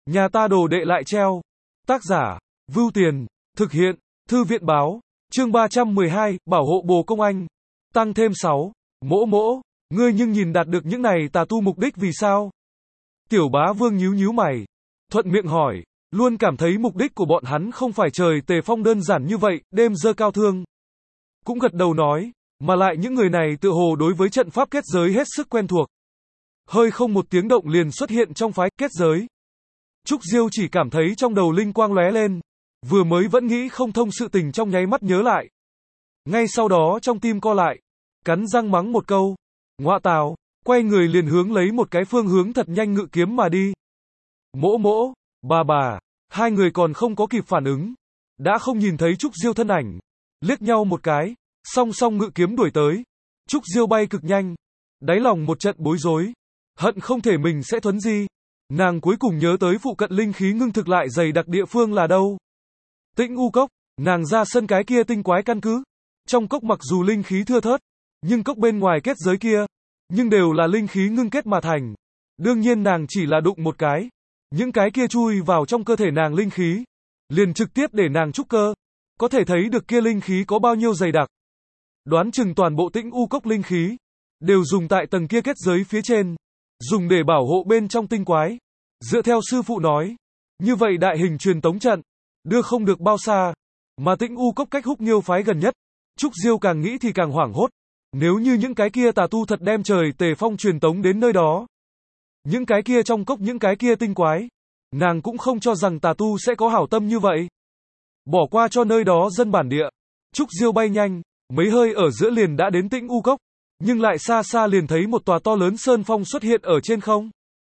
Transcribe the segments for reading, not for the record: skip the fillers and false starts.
Nhà ta đồ đệ lại treo. Tác giả, Vưu Tiền, thực hiện, Thư viện báo, chương 312, bảo hộ bồ công anh. Tăng thêm 6, mỗ mỗ, ngươi nhưng nhìn đạt được những này tà tu mục đích vì sao? Tiểu Bá Vương nhíu nhíu mày, thuận miệng hỏi, luôn cảm thấy mục đích của bọn hắn không phải trời Tề Phong đơn giản như vậy, đêm giơ cao thương. Cũng gật đầu nói, mà lại những người này tựa hồ đối với trận pháp kết giới hết sức quen thuộc. Hơi không một tiếng động liền xuất hiện trong phái kết giới. Trúc Diêu chỉ cảm thấy trong đầu linh quang lóe lên, vừa mới vẫn nghĩ không thông sự tình trong nháy mắt nhớ lại. Ngay sau đó trong tim co lại, cắn răng mắng một câu, ngọa tào, quay người liền hướng lấy một cái phương hướng thật nhanh ngự kiếm mà đi. Mỗ mỗ, bà, hai người còn không có kịp phản ứng, đã không nhìn thấy Trúc Diêu thân ảnh, liếc nhau một cái, song song ngự kiếm đuổi tới. Trúc Diêu bay cực nhanh, đáy lòng một trận bối rối, hận không thể mình sẽ thuấn di. Nàng cuối cùng nhớ tới phụ cận linh khí ngưng thực lại dày đặc địa phương là đâu. Tĩnh U Cốc, nàng ra sân cái kia tinh quái căn cứ. Trong cốc mặc dù linh khí thưa thớt, nhưng cốc bên ngoài kết giới kia, nhưng đều là linh khí ngưng kết mà thành. Đương nhiên nàng chỉ là đụng một cái, những cái kia chui vào trong cơ thể nàng linh khí, liền trực tiếp để nàng trúc cơ. Có thể thấy được kia linh khí có bao nhiêu dày đặc. Đoán chừng toàn bộ Tĩnh U Cốc linh khí đều dùng tại tầng kia kết giới phía trên, dùng để bảo hộ bên trong tinh quái. Dựa theo sư phụ nói, như vậy đại hình truyền tống trận đưa không được bao xa, mà Tĩnh U Cốc cách Húc Nghiêu phái gần nhất. Trúc Diêu càng nghĩ thì càng hoảng hốt. Nếu như những cái kia tà tu thật đem trời Tề Phong truyền tống đến nơi đó, những cái kia trong cốc những cái kia tinh quái, nàng cũng không cho rằng tà tu sẽ có hảo tâm như vậy. Bỏ qua cho nơi đó dân bản địa, Trúc Diêu bay nhanh, mấy hơi ở giữa liền đã đến Tĩnh U Cốc, nhưng lại xa xa liền thấy một tòa to lớn sơn phong xuất hiện ở trên không,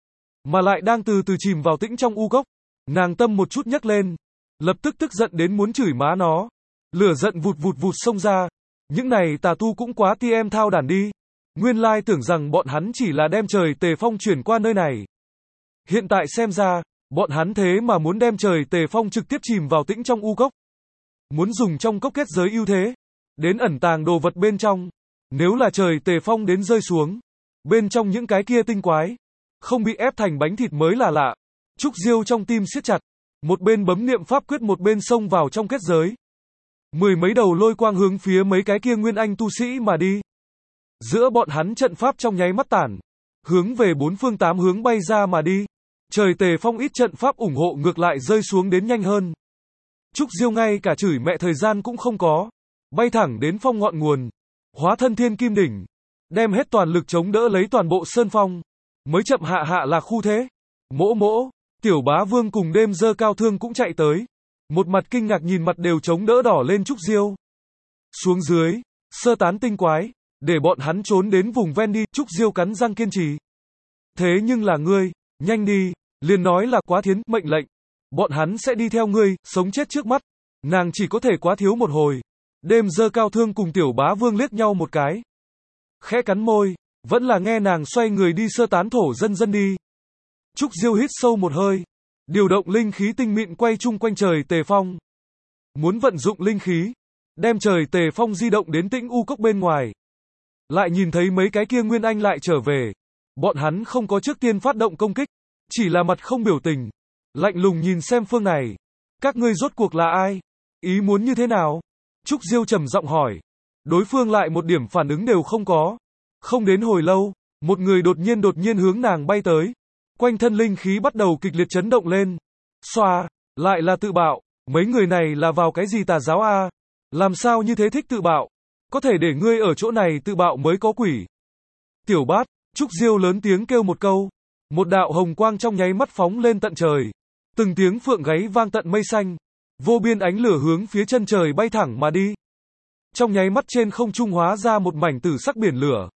mà lại đang từ từ chìm vào tĩnh trong U Cốc. Nàng tâm một chút nhấc lên, lập tức tức giận đến muốn chửi má nó. Lửa giận vụt vụt xông ra, những này tà tu cũng quá ti em thao đản đi. Nguyên lai tưởng rằng bọn hắn chỉ là đem trời Tề Phong chuyển qua nơi này. Hiện tại xem ra, bọn hắn thế mà muốn đem trời Tề Phong trực tiếp chìm vào tĩnh trong U Cốc. Muốn dùng trong cốc kết giới ưu thế, đến ẩn tàng đồ vật bên trong. Nếu là trời Tề Phong đến rơi xuống, bên trong những cái kia tinh quái, không bị ép thành bánh thịt mới là lạ. Trúc Diêu trong tim siết chặt, một bên bấm niệm pháp quyết một bên xông vào trong kết giới. Mười mấy đầu lôi quang hướng phía mấy cái kia nguyên anh tu sĩ mà đi. Giữa bọn hắn trận pháp trong nháy mắt tản, hướng về bốn phương tám hướng bay ra mà đi. Trời Tề Phong ít trận pháp ủng hộ ngược lại rơi xuống đến nhanh hơn. Trúc Diêu ngay cả chửi mẹ thời gian cũng không có, bay thẳng đến phong ngọn nguồn, hóa thân thiên kim đỉnh, đem hết toàn lực chống đỡ lấy toàn bộ sơn phong, mới chậm hạ là khu thế. Mỗ mỗ, Tiểu Bá Vương cùng đêm giơ cao thương cũng chạy tới, một mặt kinh ngạc nhìn mặt đều chống đỡ đỏ lên Trúc Diêu. Xuống dưới, sơ tán tinh quái, để bọn hắn trốn đến vùng ven đi. Trúc Diêu cắn răng kiên trì. Thế nhưng là ngươi, nhanh đi, liền nói là Quá Thiến mệnh lệnh, bọn hắn sẽ đi theo ngươi, sống chết trước mắt. Nàng chỉ có thể quá thiếu một hồi. Đêm giơ cao thương cùng Tiểu Bá Vương liếc nhau một cái, khẽ cắn môi, vẫn là nghe nàng xoay người đi sơ tán thổ dân đi. Trúc Diêu hít sâu một hơi, điều động linh khí tinh mịn quay chung quanh trời Tề Phong. Muốn vận dụng linh khí, đem trời Tề Phong di động đến Tĩnh U Cốc bên ngoài. Lại nhìn thấy mấy cái kia nguyên anh lại trở về. Bọn hắn không có trước tiên phát động công kích, chỉ là mặt không biểu tình, lạnh lùng nhìn xem phương này. Các ngươi rốt cuộc là ai? Ý muốn như thế nào? Trúc Diêu trầm giọng hỏi. Đối phương lại một điểm phản ứng đều không có. Không đến hồi lâu, một người đột nhiên hướng nàng bay tới. Quanh thân linh khí bắt đầu kịch liệt chấn động lên. Xoa, lại là tự bạo. Mấy người này là vào cái gì tà giáo a? Làm sao như thế thích tự bạo? Có thể để ngươi ở chỗ này tự bạo mới có quỷ. Tiểu Bát, Trúc Diêu lớn tiếng kêu một câu. Một đạo hồng quang trong nháy mắt phóng lên tận trời. Từng tiếng phượng gáy vang tận mây xanh. Vô biên ánh lửa hướng phía chân trời bay thẳng mà đi. Trong nháy mắt trên không trung hóa ra một mảnh tử sắc biển lửa.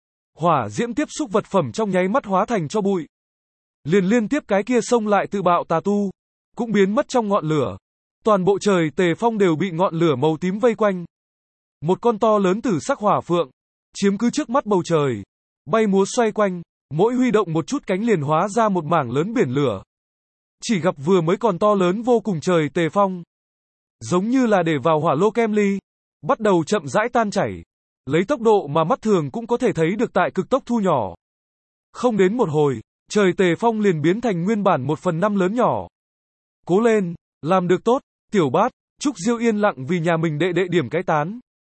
Hỏa diễm tiếp xúc vật phẩm trong nháy mắt hóa thành cho bụi. Liên tiếp cái kia xông lại tự bạo tà tu, cũng biến mất trong ngọn lửa. Toàn bộ trời Tề Phong đều bị ngọn lửa màu tím vây quanh. Một con to lớn tử sắc hỏa phượng, chiếm cứ trước mắt bầu trời, bay múa xoay quanh, mỗi huy động một chút cánh liền hóa ra một mảng lớn biển lửa. Chỉ gặp vừa mới còn to lớn vô cùng trời Tề Phong, giống như là để vào hỏa lô kem ly, bắt đầu chậm rãi tan chảy, lấy tốc độ mà mắt thường cũng có thể thấy được tại cực tốc thu nhỏ. Không đến một hồi, trời Tề Phong liền biến thành nguyên bản 1/5 lớn nhỏ. Cố lên, làm được tốt, Tiểu Bát. Trúc Diêu yên lặng vì nhà mình đệ đệ điểm cái tán.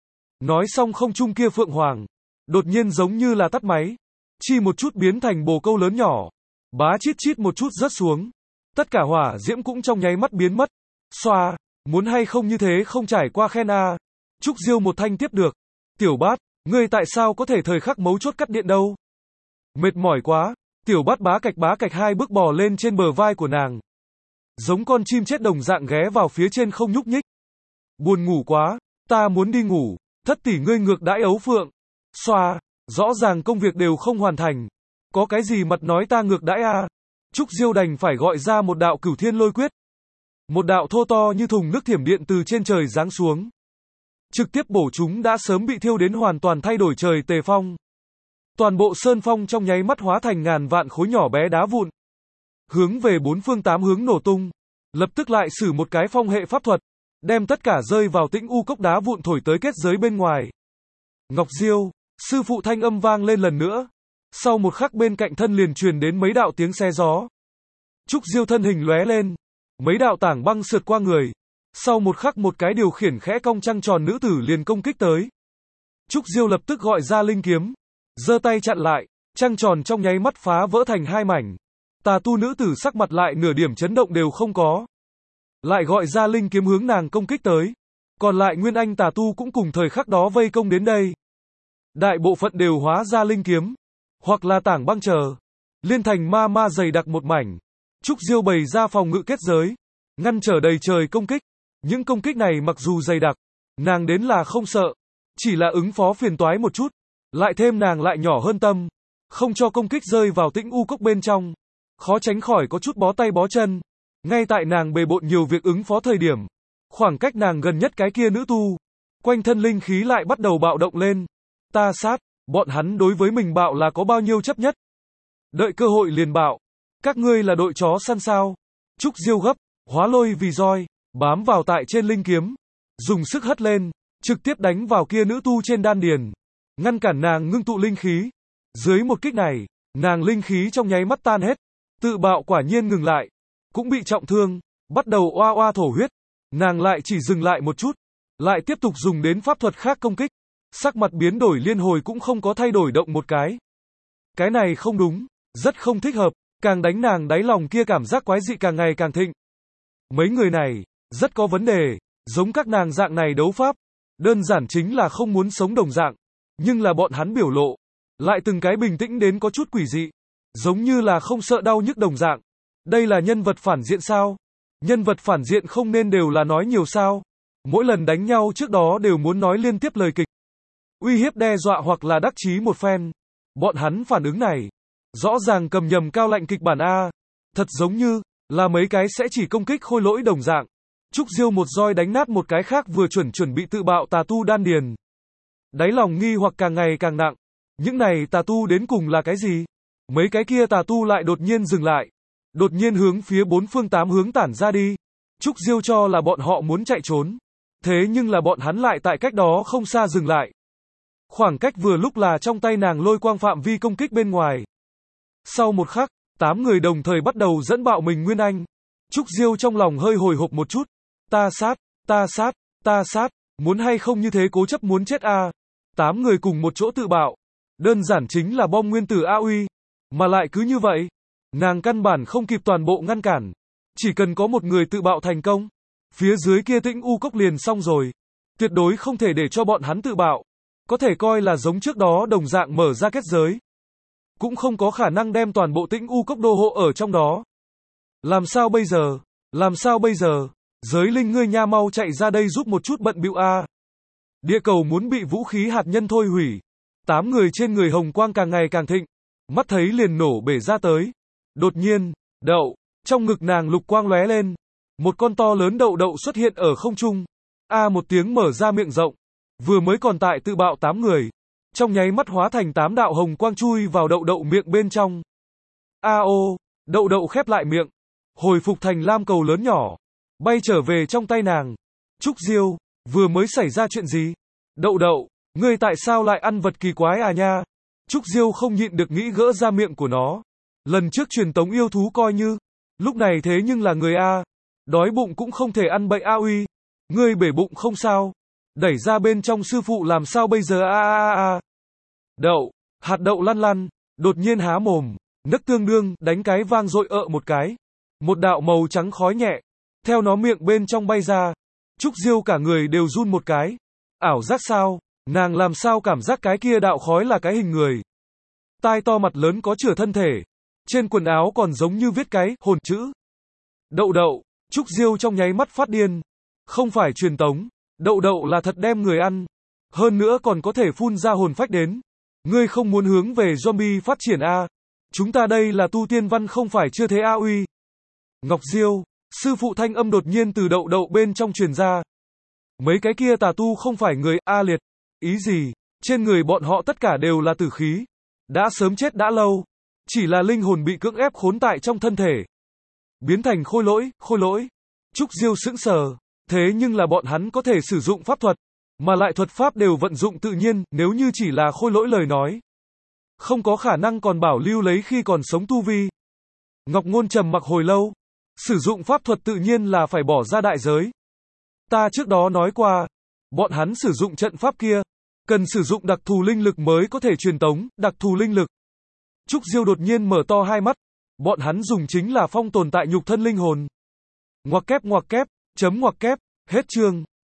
Nói xong không trung kia Phượng Hoàng, đột nhiên giống như là tắt máy. Chi một chút biến thành bồ câu lớn nhỏ. Bá chít chít một chút rớt xuống. Tất cả hỏa diễm cũng trong nháy mắt biến mất. Xoa, muốn hay không như thế không trải qua khen a. Trúc Diêu một thanh tiếp được. Tiểu Bát, ngươi tại sao có thể thời khắc mấu chốt cắt điện đâu? Mệt mỏi quá. Tiểu Bát bá cạch 2 bước bò lên trên bờ vai của nàng. Giống con chim chết đồng dạng ghé vào phía trên không nhúc nhích. Buồn ngủ quá, ta muốn đi ngủ. Thất tỷ ngươi ngược đãi ấu phượng. Xoa, rõ ràng công việc đều không hoàn thành. Có cái gì mặt nói ta ngược đãi a? Trúc Diêu đành phải gọi ra một đạo cửu thiên lôi quyết. Một đạo thô to như thùng nước thiểm điện từ trên trời giáng xuống. Trực tiếp bổ chúng đã sớm bị thiêu đến hoàn toàn thay đổi trời Tề Phong. Toàn bộ sơn phong trong nháy mắt hóa thành ngàn vạn khối nhỏ bé đá vụn. Hướng về 4 phương 8 hướng nổ tung. Lập tức lại sử một cái phong hệ pháp thuật. Đem tất cả rơi vào Tĩnh U cốc đá vụn thổi tới kết giới bên ngoài. Ngọc Diêu, sư phụ thanh âm vang lên lần nữa. Sau một khắc bên cạnh thân liền truyền đến mấy đạo tiếng xe gió. Trúc Diêu thân hình lóe lên. Mấy đạo tảng băng sượt qua người. Sau một khắc một cái điều khiển khẽ cong trăng tròn nữ tử liền công kích tới. Trúc Diêu lập tức gọi ra linh kiếm. Giơ tay chặn lại. Trăng tròn trong nháy mắt phá vỡ thành 2 mảnh. Tà tu nữ tử sắc mặt lại nửa điểm chấn động đều không có. Lại gọi ra linh kiếm hướng nàng công kích tới. Còn lại Nguyên Anh tà tu cũng cùng thời khắc đó vây công đến đây. Đại bộ phận đều hóa ra linh kiếm. Hoặc là tảng băng chờ. Liên thành ma dày đặc một mảnh. Trúc Diêu bày ra phòng ngự kết giới. Ngăn trở đầy trời công kích. Những công kích này mặc dù dày đặc. Nàng đến là không sợ. Chỉ là ứng phó phiền toái một chút. Lại thêm nàng lại nhỏ hơn tâm. Không cho công kích rơi vào Tĩnh U cốc bên trong. Khó tránh khỏi có chút bó tay bó chân. Ngay tại nàng bề bộn nhiều việc ứng phó thời điểm. Khoảng cách nàng gần nhất cái kia nữ tu. Quanh thân linh khí lại bắt đầu bạo động lên. Ta sát, bọn hắn đối với mình bạo là có bao nhiêu chấp nhất. Đợi cơ hội liền bạo. Các ngươi là đội chó săn sao. Trúc Diêu gấp, hóa lôi vì roi. Bám vào tại trên linh kiếm. Dùng sức hất lên. Trực tiếp đánh vào kia nữ tu trên đan điền. Ngăn cản nàng ngưng tụ linh khí. Dưới một kích này, nàng linh khí trong nháy mắt tan hết. Tự bạo quả nhiên ngừng lại. Cũng bị trọng thương. Bắt đầu oa oa thổ huyết. Nàng lại chỉ dừng lại một chút. Lại tiếp tục dùng đến pháp thuật khác công kích. Sắc mặt biến đổi liên hồi cũng không có thay đổi động một cái. Cái này không đúng. Rất không thích hợp. Càng đánh nàng đáy lòng kia cảm giác quái dị càng ngày càng thịnh. Mấy người này, rất có vấn đề. Giống các nàng dạng này đấu pháp. Đơn giản chính là không muốn sống đồng dạng. Nhưng là bọn hắn biểu lộ. Lại từng cái bình tĩnh đến có chút quỷ dị. Giống như là không sợ đau nhức đồng dạng. Đây là nhân vật phản diện sao? Nhân vật phản diện không nên đều là nói nhiều sao? Mỗi lần đánh nhau trước đó đều muốn nói liên tiếp lời kịch. Uy hiếp đe dọa hoặc là đắc chí một phen. Bọn hắn phản ứng này. Rõ ràng cầm nhầm cao lạnh kịch bản A. Thật giống như, là mấy cái sẽ chỉ công kích khôi lỗi đồng dạng. Trúc Diêu một roi đánh nát một cái khác vừa chuẩn bị tự bạo tà tu đan điền. Đáy lòng nghi hoặc càng ngày càng nặng. Những này tà tu đến cùng là cái gì? Mấy cái kia tà tu lại đột nhiên dừng lại. Đột nhiên hướng phía 4 phương 8 hướng tản ra đi. Trúc Diêu cho là bọn họ muốn chạy trốn. Thế nhưng là bọn hắn lại tại cách đó không xa dừng lại. Khoảng cách vừa lúc là trong tay nàng lôi quang phạm vi công kích bên ngoài. Sau một khắc, 8 người đồng thời bắt đầu dẫn bạo mình Nguyên Anh. Trúc Diêu trong lòng hơi hồi hộp một chút. Ta sát, muốn hay không như thế cố chấp muốn chết a. 8 người cùng một chỗ tự bạo. Đơn giản chính là bom nguyên tử A uy. Mà lại cứ như vậy. Nàng căn bản không kịp toàn bộ ngăn cản. Chỉ cần có một người tự bạo thành công. Phía dưới kia Tĩnh U cốc liền xong rồi. Tuyệt đối không thể để cho bọn hắn tự bạo. Có thể coi là giống trước đó đồng dạng mở ra kết giới. Cũng không có khả năng đem toàn bộ Tĩnh U cốc đô hộ ở trong đó. Làm sao bây giờ? Giới linh ngươi nha mau chạy ra đây giúp một chút bận bịu a. Địa cầu muốn bị vũ khí hạt nhân thôi hủy. 8 người trên người hồng quang càng ngày càng thịnh. Mắt thấy liền nổ bể ra tới. Đột nhiên, trong ngực nàng lục quang lóe lên. Một con to lớn đậu xuất hiện ở không trung. Một tiếng mở ra miệng rộng. Vừa mới còn tại tự bạo 8 người. Trong nháy mắt hóa thành 8 đạo hồng quang chui vào đậu miệng bên trong. Đậu khép lại miệng. Hồi phục thành lam cầu lớn nhỏ. Bay trở về trong tay nàng. Trúc Diêu, vừa mới xảy ra chuyện gì? Đậu, ngươi tại sao lại ăn vật kỳ quái à nha? Trúc Diêu không nhịn được nghĩ gỡ ra miệng của nó. Lần trước truyền tống yêu thú coi như. Lúc này thế nhưng là người A. Đói bụng cũng không thể ăn bậy A uy. Ngươi bể bụng không sao. Đẩy ra bên trong sư phụ làm sao bây giờ a. Đậu, hạt đậu lăn lăn, đột nhiên há mồm, nấc tương đương, đánh cái vang dội một cái. Một đạo màu trắng khói nhẹ, theo nó miệng bên trong bay ra. Trúc Diêu cả người đều run một cái. Ảo giác sao, nàng làm sao cảm giác cái kia đạo khói là cái hình người. Tai to mặt lớn có chửa thân thể. Trên quần áo còn giống như viết cái hồn chữ. Đậu đậu, Trúc Diêu trong nháy mắt phát điên. Không phải truyền tống, đậu đậu là thật đem người ăn. Hơn nữa còn có thể phun ra hồn phách đến. Ngươi không muốn hướng về zombie phát triển a? Chúng ta đây là tu tiên văn không phải chưa thế a uy. Ngọc Diêu, sư phụ thanh âm đột nhiên từ đậu đậu bên trong truyền ra. Mấy cái kia tà tu không phải người a liệt. Ý gì? Trên người bọn họ tất cả đều là tử khí. Đã sớm chết đã lâu. Chỉ là linh hồn bị cưỡng ép khốn tại trong thân thể. Biến thành khôi lỗi. Trúc Diêu sững sờ. Thế nhưng là bọn hắn có thể sử dụng pháp thuật. Mà lại thuật pháp đều vận dụng tự nhiên, nếu như chỉ là khôi lỗi lời nói. Không có khả năng còn bảo lưu lấy khi còn sống tu vi. Ngọc Ngôn trầm mặc hồi lâu. Sử dụng pháp thuật tự nhiên là phải bỏ ra đại giới. Ta trước đó nói qua. Bọn hắn sử dụng trận pháp kia. Cần sử dụng đặc thù linh lực mới có thể truyền tống, đặc thù linh lực. Trúc Diêu đột nhiên mở to hai mắt. Bọn hắn dùng chính là phong tồn tại nhục thân linh hồn. Ngoặc kép, chấm ngoặc kép, hết chương.